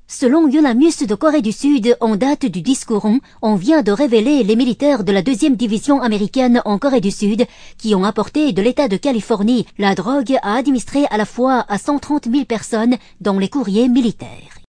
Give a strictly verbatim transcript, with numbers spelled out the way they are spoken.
Selon Yonamus de Corée du Sud, en date du dix courant, on vient de révéler les militaires de la deuxième division américaine en Corée du Sud qui ont apporté de l'État de Californie la drogue à administrer à la fois à cent trente mille personnes dans les courriers militaires.